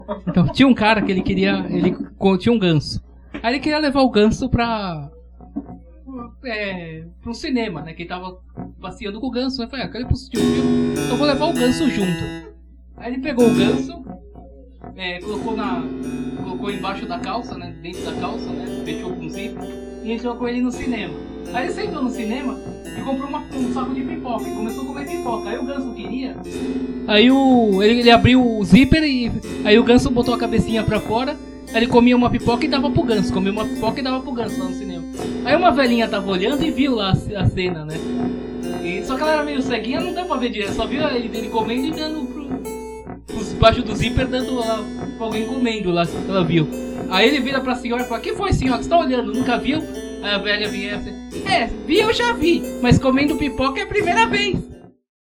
Então tinha um cara que ele queria. Tinha um ganso. Aí ele queria levar o ganso pra um cinema, né? Que ele tava passeando com o ganso. Né? Falei, quero ir pro filme, então vou levar o ganso junto. Aí ele pegou o ganso, colocou embaixo da calça, né? Dentro da calça, né? Fechou com zíper e entrou com ele no cinema. Aí ele sentou no cinema e comprou um saco de pipoca e começou a comer pipoca. Aí o ganso queria. Aí ele abriu o zíper e aí o ganso botou a cabecinha pra fora. Aí ele comia uma pipoca e dava pro ganso. Comia uma pipoca e dava pro ganso lá no cinema. Aí uma velhinha tava olhando e viu lá a cena, né? Só que ela era meio ceguinha, não deu pra ver direito. Só viu ele comendo e dando debaixo do zíper, dando lá pra alguém comendo lá, que ela viu. Aí ele vira pra senhora e fala: que foi, senhora? Que você tá olhando? Nunca viu? Aí a velha vinha assim: vi, eu já vi, mas comendo pipoca é a primeira vez.